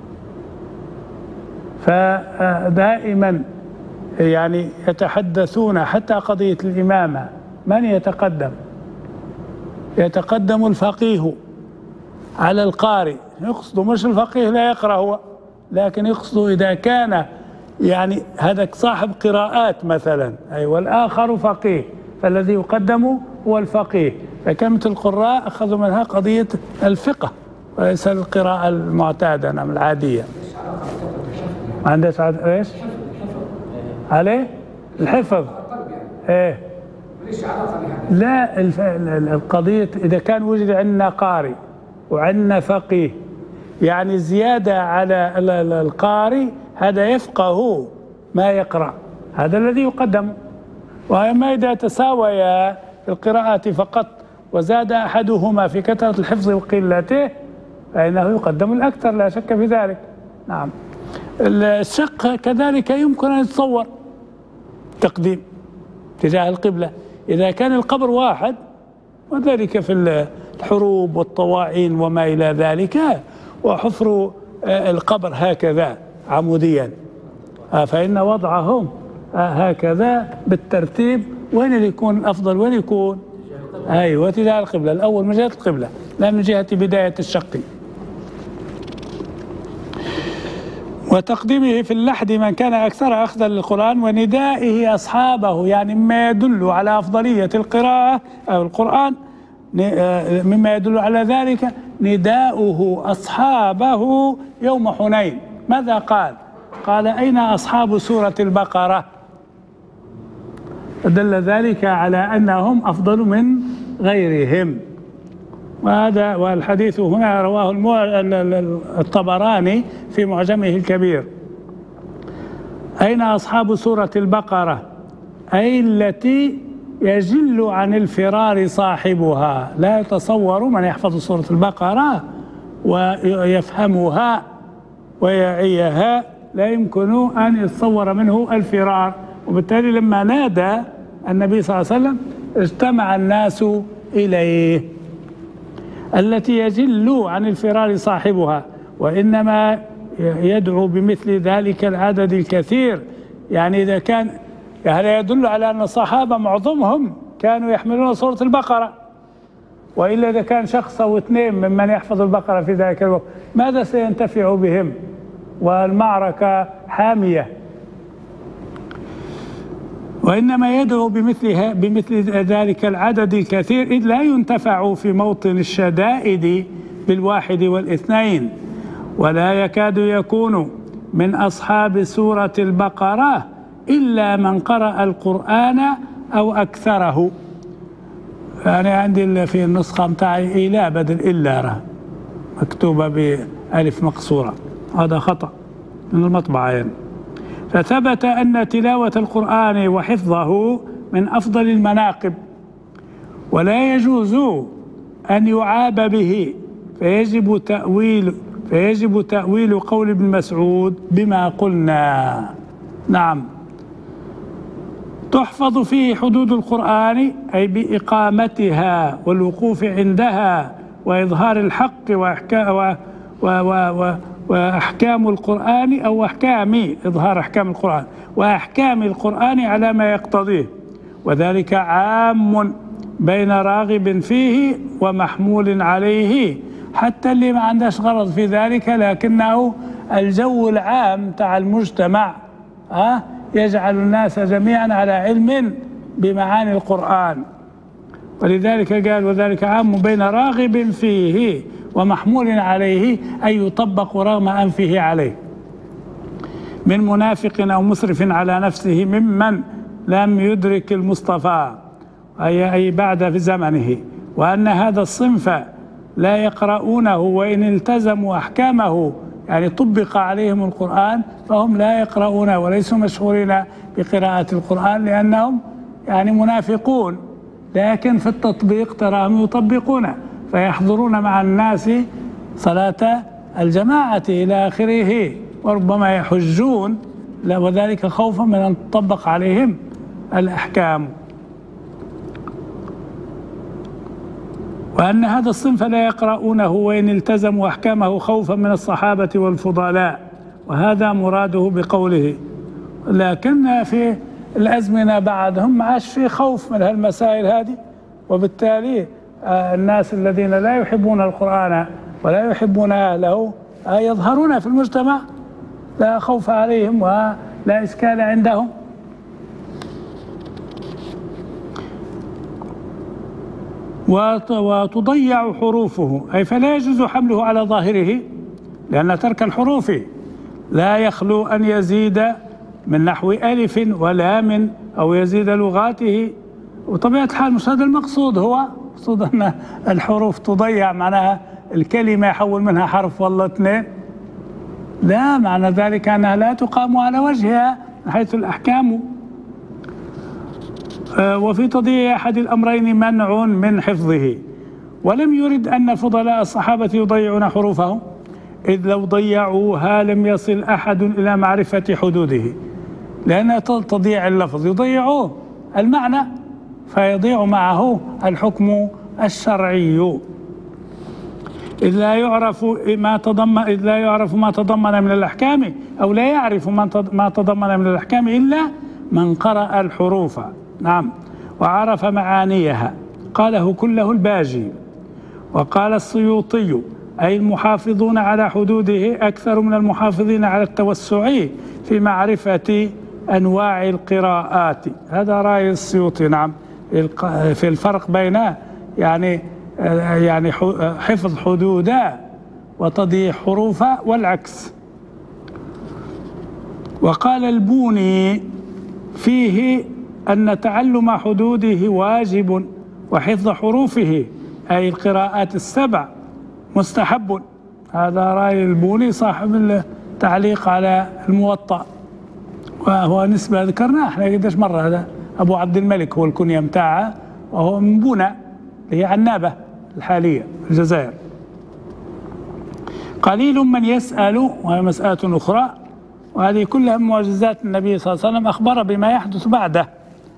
فدائما يعني يتحدثون حتى قضية الإمامة من يتقدم الفقيه على القارئ، يقصد مش الفقيه لا يقرأ هو، لكن يقصد إذا كان يعني هذا صاحب قراءات مثلا أي والآخر فقيه، فالذي يقدم هو الفقيه. فكلمة القراء أخذوا منها قضية الفقه وليس القراءة المعتادة نعم العادية. ما عندش ايش؟ عليه؟ الحفظ. ايه؟ لا، القضية إذا كان وجد عندنا قارئ وعندنا فقيه يعني زيادة على القارئ هذا يفقه ما يقرأ، هذا الذي يقدم. وأما إذا تساويا القراءات فقط وزاد أحدهما في كثرة الحفظ وقلته فإنه يقدم الأكثر لا شك في ذلك. نعم. الشق كذلك يمكن أن يتصور تقديم تجاه القبلة إذا كان القبر واحد، وذلك في الحروب والطواعين وما إلى ذلك، وحفر القبر هكذا عموديا، فإن وضعهم هكذا بالترتيب وين اللي يكون الأفضل؟ وين يكون؟ أيوة تجاه القبلة، الأول من جهة القبلة لا من جهة بداية الشق. وتقديمه في اللحد من كان أكثر أخذا للقرآن، وندائه أصحابه، يعني مما يدل على أفضلية القراءة أو القرآن، مما يدل على ذلك نداؤه أصحابه يوم حنين. ماذا قال؟ قال: أين أصحاب سورة البقرة؟ دل ذلك على أنهم أفضل من غيرهم. والحديث هنا رواه الطبراني في معجمه الكبير. أين أصحاب سورة البقرة؟ أي التي يجل عن الفرار صاحبها. لا يتصور من يحفظ سورة البقرة ويفهمها ويعيها، لا يمكن أن يتصور منه الفرار. وبالتالي لما نادى النبي صلى الله عليه وسلم اجتمع الناس إليه. التي يجل عن الفرار صاحبها، وإنما يدعو بمثل ذلك العدد الكثير. يعني إذا كان هذا يدل على أن الصحابة معظمهم كانوا يحملون سورة البقرة، وإلا إذا كان شخص أو اثنين ممن يحفظ البقرة في ذلك الوقت ماذا سينتفع بهم والمعركة حامية؟ وإنما يدعو بمثل ذلك العدد الكثير، إذ لا ينتفع في موطن الشدائد بالواحد والاثنين، ولا يكاد يكون من أصحاب سورة البقرة إلا من قرأ القرآن أو أكثره. أنا عندي في النسخة متاعي إلى بدل إلا مكتوبة بألف مقصورة، هذا خطأ من المطبعة يعني. فثبت أن تلاوة القرآن وحفظه من أفضل المناقب، ولا يجوز أن يعاب به، فيجب تأويل قول ابن مسعود بما قلنا. نعم، تحفظ فيه حدود القرآن، أي بإقامتها والوقوف عندها وإظهار الحق وأحكام القرآن، أو إظهار أحكام القرآن وأحكام القرآن على ما يقتضيه، وذلك عام بين راغب فيه ومحمول عليه. حتى اللي ما عندهش غرض في ذلك، لكنه الجو العام تاع المجتمع يجعل الناس جميعا على علم بمعاني القرآن، ولذلك قال: وذلك عام بين راغب فيه ومحمول عليه، أي يطبق رغم أنفه عليه، من منافق أو مسرف على نفسه ممن لم يدرك المصطفى، أي بعد في زمنه. وأن هذا الصنف لا يقرؤونه، وإن التزموا أحكامه، يعني طبق عليهم القرآن، فهم لا يقرؤونه وليسوا مشهورين بقراءة القرآن، لأنهم يعني منافقون، لكن في التطبيق تراهم يطبقونه، فيحضرون مع الناس صلاة الجماعة إلى آخره، وربما يحجون، وذلك خوفا من أن تطبق عليهم الأحكام. وأن هذا الصنف لا يقرؤونه وإن التزموا أحكامه خوفا من الصحابة والفضلاء، وهذا مراده بقوله. لكن في الأزمنة بعدهم ما عادش في خوف من هالمسائل هذه، وبالتالي الناس الذين لا يحبون القرآن ولا يحبون أهله يظهرون في المجتمع، لا خوف عليهم ولا إشكال عندهم. وتضيع حروفه، أي فلا يجوز حمله على ظاهره، لأن ترك الحروف لا يخلو أن يزيد من نحو ألف ولام أو يزيد لغاته، وطبيعة الحال مش هذا المقصود. هو مقصود أن الحروف تضيع، معناها الكلمة يحول منها حرف والله اثنين، لا، معنى ذلك أنها لا تقام على وجهها من حيث الأحكام. وفي تضييع أحد الأمرين منع من حفظه، ولم يرد أن فضلاء الصحابة يضيعون حروفهم، إذ لو ضيعوها لم يصل أحد إلى معرفة حدوده، لأن تضييع اللفظ يضيعوه المعنى، فيضيع معه الحكم الشرعي، إذ لا يعرف ما تضمن من الأحكام، أو لا يعرف ما تضمن من الأحكام إلا من قرأ الحروف. نعم، وعرف معانيها. قاله كله الباجي. وقال السيوطي: أي المحافظون على حدوده أكثر من المحافظين على التوسع في معرفة أنواع القراءات. هذا رأي السيوطي. نعم، في الفرق بين يعني حفظ حدودا وتضييع حروفا والعكس. وقال البوني فيه أن تعلم حدوده واجب وحفظ حروفه أي القراءات السبع مستحب. هذا رأي البوني صاحب التعليق على الموطأ، وهو نسبة ذكرناه احنا قديش مرة. هذا أبو عبد الملك هو الكنية متاعه، وهو من بونا اللي هي عنابة الحالية الجزائر. قليل من يسأل، وهي مسألة أخرى، وهذه كلها من معجزات النبي صلى الله عليه وسلم، أخبر بما يحدث بعده.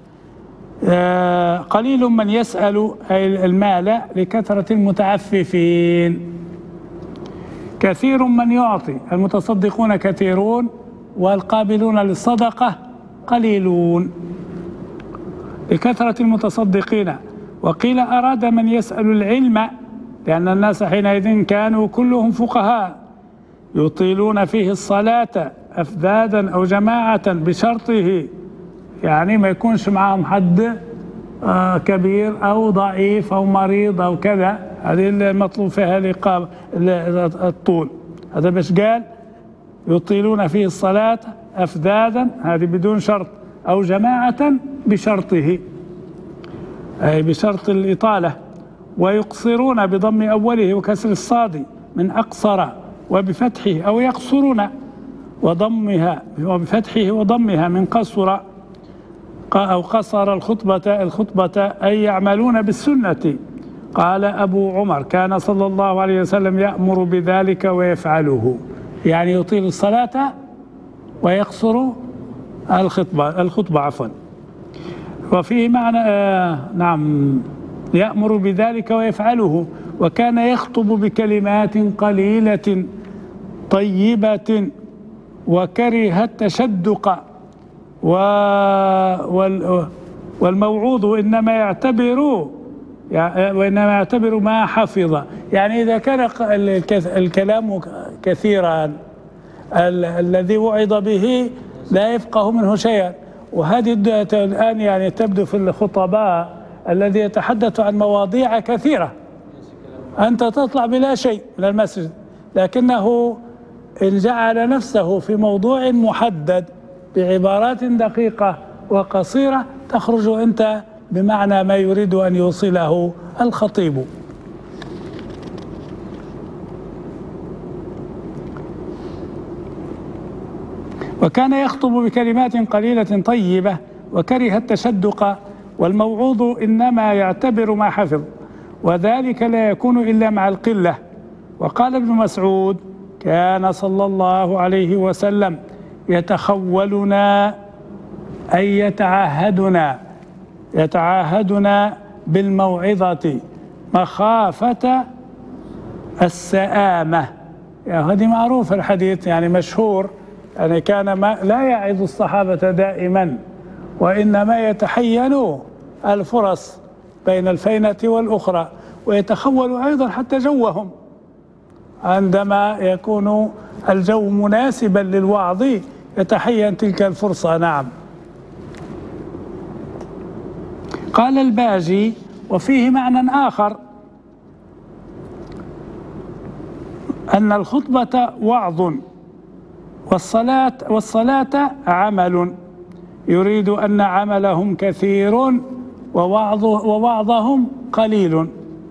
قليل من يسأل أي المال لكثرة المتعففين، كثير من يعطي، المتصدقون كثيرون والقابلون للصدقة قليلون، لكثرة المتصدقين. وقيل أراد من يسأل العلم، لأن الناس حينئذ كانوا كلهم فقهاء يطيلون فيه الصلاة أفذاذا أو جماعة بشرطه، يعني ما يكونش معهم حد كبير أو ضعيف أو مريض أو كذا، هذه المطلوب فيها الطول. هذا باش قال يطيلون فيه الصلاة أفذاذا، هذه بدون شرط، أو جماعة بشرطه أي بشرط الإطالة. ويقصرون بضم أوله وكسر الصاد من أقصر وبفتحه، أو يقصرون وضمها وبفتحه وضمها من قصر أو قصر الخطبة أي يعملون بالسنة. قال أبو عمر كان صلى الله عليه وسلم يأمر بذلك ويفعله، يعني يطيل الصلاة ويقصر الخطبة عفوا. وفيه معنى نعم يأمر بذلك ويفعله. وكان يخطب بكلمات قليلة طيبة وكره التشدق. والموعوظ إنما يعتبر ما حفظ، يعني إذا كان الكلام كثيرا الذي وعظ به لا يفقه منه شيئا. وهذه الآن يعني تبدو في الخطباء الذي يتحدث عن مواضيع كثيرة، أنت تطلع بلا شيء من المسجد، لكنه إن جعل نفسه في موضوع محدد بعبارات دقيقة وقصيرة تخرج أنت بمعنى ما يريد أن يوصله الخطيب. وكان يخطب بكلمات قليلة طيبة وكره التشدق. والموعوظ إنما يعتبر ما حفظ، وذلك لا يكون إلا مع القلة. وقال ابن مسعود كان صلى الله عليه وسلم يتخولنا أي يتعاهدنا بالموعظة مخافة السآمة. يعني هذه معروف الحديث، يعني مشهور، يعني كان لا يعظ الصحابة دائما، وإنما يتحين الفرص بين الفينة والأخرى، ويتخول أيضا حتى جوهم عندما يكون الجو مناسبا للوعظ يتحين تلك الفرصة. نعم. قال الباجي وفيه معنى آخر أن الخطبة وعظ والصلاة عمل، يريد أن عملهم كثير ووعظهم قليل.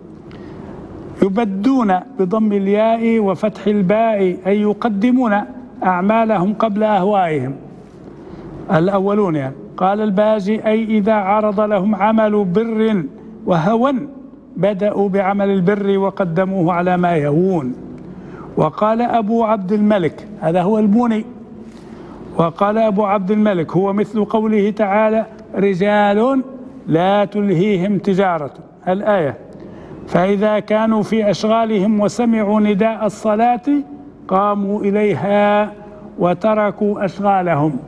يبدون بضم الياء وفتح الباء أي يقدمون أعمالهم قبل أهوائهم، الأولون يعني. قال الباجي أي إذا عرض لهم عمل بر وهوى بدأوا بعمل البر وقدموه على ما يهون. وقال أبو عبد الملك، هذا هو البوني، وقال أبو عبد الملك هو مثل قوله تعالى رجال لا تلهيهم تجارة، الآية. فإذا كانوا في أشغالهم وسمعوا نداء الصلاة قاموا إليها وتركوا أشغالهم.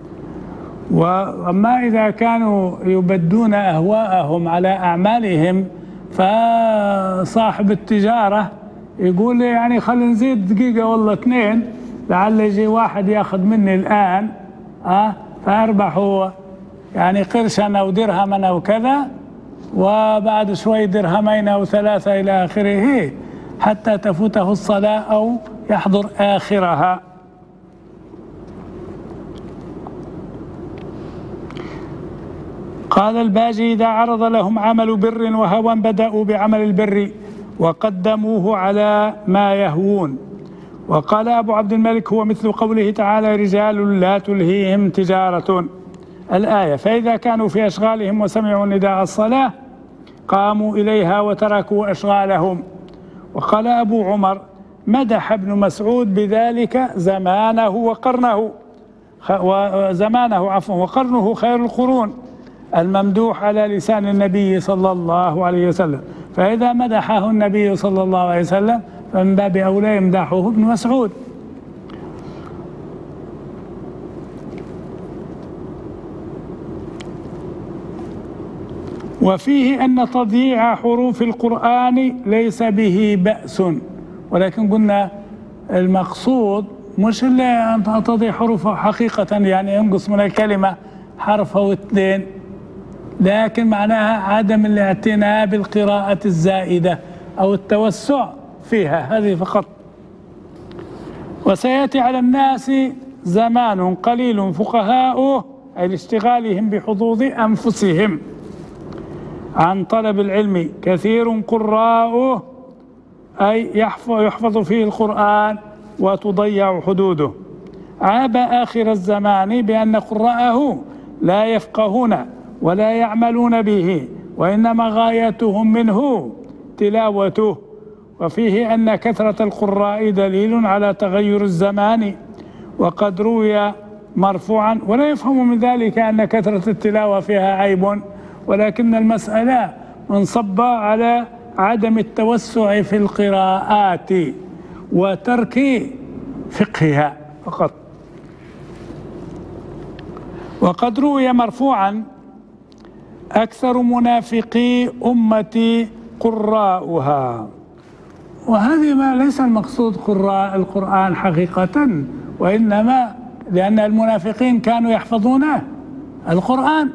وأما إذا كانوا يبدون أهواءهم على أعمالهم فصاحب التجارة يقول يعني خلينا نزيد دقيقة والله 2 لعل يجي واحد ياخذ مني الآن فأربح هو يعني قرشا أو درهما أو كذا، وبعد شوي درهمين أو 3 إلى آخره حتى تفوته الصلاة أو يحضر آخرها. قال الباجي: إذا عرض لهم عمل بر وهوى بدأوا بعمل البر وقدموه على ما يهوون. وقال أبو عبد الملك: هو مثل قوله تعالى: رجال لا تلهيهم تجارة، الآية. فإذا كانوا في أشغالهم وسمعوا نداء الصلاة قاموا إليها وتركوا أشغالهم. وقال أبو عمر: مدح ابن مسعود بذلك زمانه وقرنه وقرنه خير القرون، الممدوح على لسان النبي صلى الله عليه وسلم. فإذا مدحه النبي صلى الله عليه وسلم فمن باب أولى يمدحه ابن مسعود. وفيه أن تضييع حروف القرآن ليس به بأس، ولكن قلنا المقصود مش اللي أن تضيع حروفه حقيقة، يعني ينقص من الكلمة حرف أو 2، لكن معناها عدم الاعتناء بالقراءة الزائدة أو التوسع فيها، هذه فقط. وسيأتي على الناس زمان قليل فقهاؤه، أي لاشتغالهم بحظوظ أنفسهم عن طلب العلم، كثير قراؤه، أي يحفظ فيه القرآن وتضيع حدوده. عاب آخر الزمان بأن قراءه لا يفقهون ولا يعملون به، وإنما غايتهم منه تلاوته. وفيه أن كثرة القراء دليل على تغير الزمان، وقد روي مرفوعا، ولا يفهم من ذلك أن كثرة التلاوة فيها عيب، ولكن المسألة منصبة على عدم التوسع في القراءات وترك فقهها فقط. وقد روي مرفوعا: أكثر منافقي أمتي قراؤها. وهذه ما ليس المقصود قراء القرآن حقيقة، وإنما لأن المنافقين كانوا يحفظون القرآن،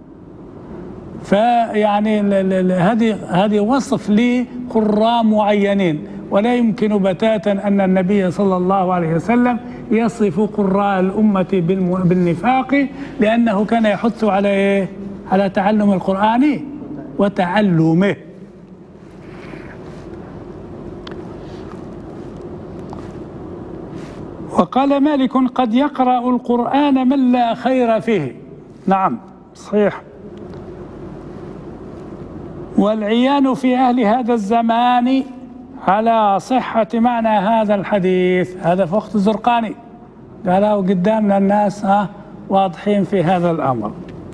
فيعني هذه وصف لقراء معينين، ولا يمكن بتاتا أن النبي صلى الله عليه وسلم يصف قراء الأمة بالنفاق، لأنه كان يحث على على تعلم القرآن وتعلمه. وقال مالك: قد يقرأ القرآن من لا خير فيه. نعم صحيح. والعيان في أهل هذا الزمان على صحة معنى هذا الحديث، هذا في وقت الزرقاني قالوا قدامنا الناس واضحين في هذا الأمر.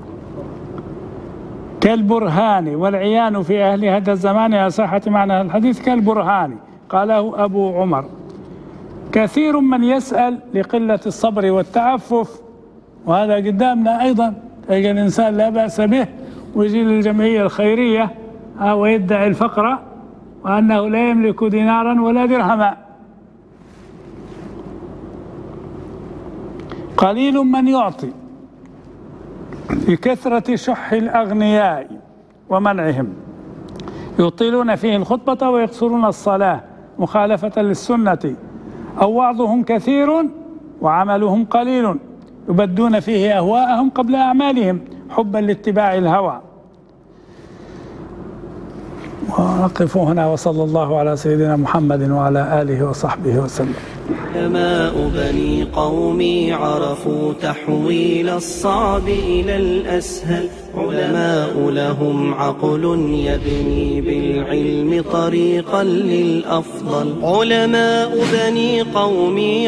كالبرهان، والعيان في أهل هذا الزمان على صحة معنى هذا الحديث كالبرهان، قاله أبو عمر. كثير من يسأل لقلة الصبر والتعفف، وهذا قدامنا أيضا، تلقى الإنسان لا بأس به ويجي للجمعية الخيرية ويدعي الفقر وأنه لا يملك دينارا ولا درهما. قليل من يعطي لكثرة شح الأغنياء ومنعهم، يطيلون فيه الخطبة ويقصرون الصلاة مخالفة للسنة، أو وعظهم كثير وعملهم قليل، يبدون فيه أهواءهم قبل أعمالهم حبا لاتباع الهوى. ونقف هنا، وصلى الله على سيدنا محمد وعلى آله وصحبه وسلم. علماء بني قومي عرفوا تحويل الصعب إلى الأسهل، علماء لهم عقل يبني بالعلم طريقا للأفضل. علماء بني قومي